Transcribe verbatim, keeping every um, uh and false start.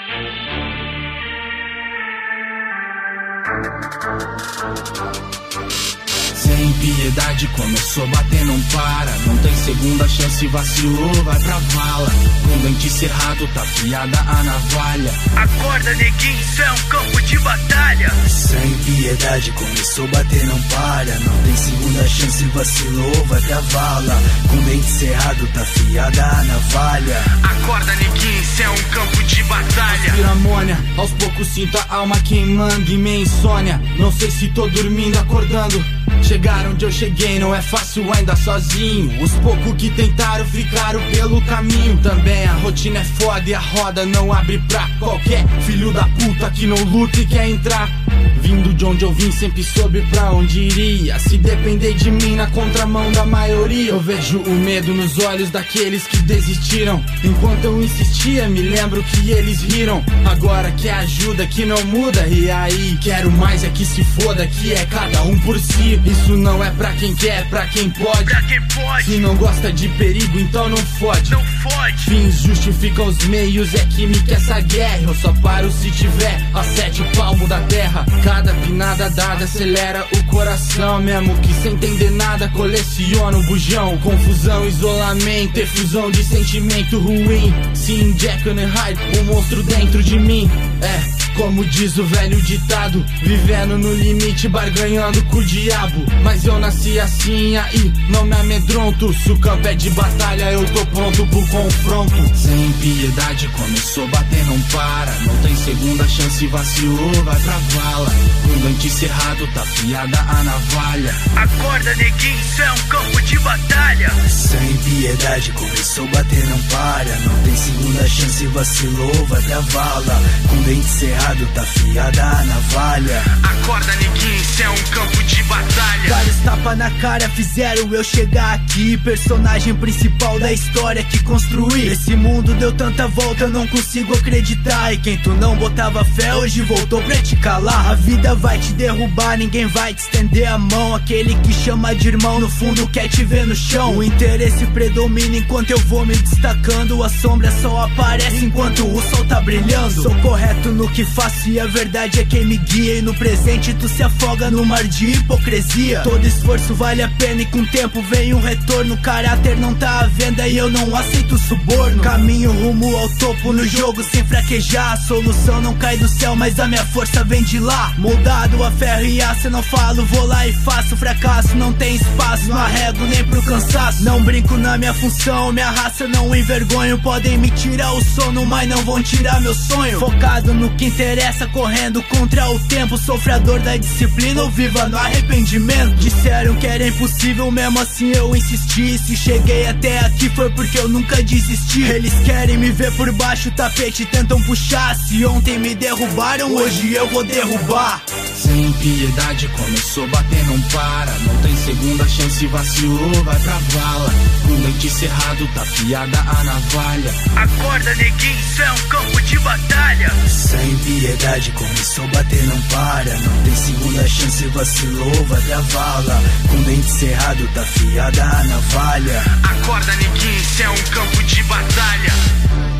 Sem piedade começou a bater, não para. Não tem segunda chance, vacilou, vai pra vala. Com dente cerrado, tá afiada a navalha. Acorda, neguinho, isso é um campo de batalha. Sem piedade começou a bater, não para. Não tem segunda chance, vacilou, vai pra vala. Com dente cerrado, tá afiada a navalha. Acorda, neguinho, isso é um campo de batalha. Respira amônia, aos poucos sinto a alma queimando e minha insônia. Não sei se tô dormindo, acordando. Chegar onde eu cheguei não é fácil ainda sozinho. Os poucos que tentaram ficaram pelo caminho. Também a rotina é foda e a roda não abre pra qualquer filho da puta que não luta e quer entrar. Vindo de onde eu vim sempre soube pra onde iria. Se depender de mim na contramão da maioria. Eu vejo o medo nos olhos daqueles que desistiram. Enquanto eu insistia me lembro que eles riram. Agora que é ajuda que não muda. E aí, quero mais é que se foda, que é cada um por si. Isso não é pra quem quer, é pra quem pode. Pra quem pode. Se não gosta de perigo, então não fode. Não fode. Fins justificam os meios, é química essa guerra. Eu só paro se tiver a sete palmos da terra. Cada pinada dada acelera o coração. Mesmo que sem entender nada, coleciona o bujão. Confusão, isolamento, efusão de sentimento ruim. Sim, Jack and Hyde, um monstro dentro de mim. É, como diz o velho ditado, vivendo no limite, barganhando com o diabo. Mas eu nasci assim, aí não me amedronto. Se o campo é de batalha, eu tô pronto pro confronto. Sem piedade começou a bater, não para. Não tem segunda chance, vacilou, vai pra vala. Com dente cerrado, tá afiada a navalha. Acorda, neguinho, isso é um campo de batalha. Sem piedade começou a bater, não para. Não tem segunda chance, vacilou, vai pra vala. Com dente cerrado, tá afiada a navalha. Acorda, neguinho, isso é um campo de batalha. Vários tapas na cara fizeram eu chegar aqui. Personagem principal da história que construí. Esse mundo deu tanta volta, eu não consigo acreditar. E quem tu não botava fé, hoje voltou pra te calar. A vida vai te derrubar, ninguém vai te estender a mão. Aquele que chama de irmão, no fundo quer te ver no chão. O interesse predomina enquanto eu vou me destacando. A sombra só aparece enquanto o sol tá brilhando. Sou correto no que faço e a verdade é quem me guia. E no presente tu se afoga no mar de hipocrisia. Todo esforço vale a pena e com o tempo vem um retorno. Caráter não tá à venda e eu não aceito suborno. Caminho rumo ao topo no jogo sem fraquejar. A solução não cai do céu, mas a minha força vem de lá. Moldado a ferro e aço, eu não falo, vou lá e faço. Fracasso não tem espaço, não arrego nem pro cansaço. Não brinco na minha função, minha raça não envergonho. Podem me tirar o sono, mas não vão tirar meu sonho. Focado no que interessa, correndo contra o tempo. Sofredor da disciplina ou viva no arrependimento. Disseram que era impossível, mesmo assim eu insisti. Se cheguei até aqui foi porque eu nunca desisti. Eles querem me ver por baixo, o tapete tentam puxar. Se ontem me derrubaram, hoje eu vou derrubar. Sem piedade começou a bater, não para. Não tem segunda chance, vacilou, vai pra vala. Com dente cerrado, tá afiada a navalha. Acorda, neguinho, isso é um campo de batalha. Sem piedade começou a bater, não para. Não tem segunda chance, vacilou, vai pra vala. Com dente cerrado, tá afiada a navalha. Acorda, neguinho, isso é um campo de batalha.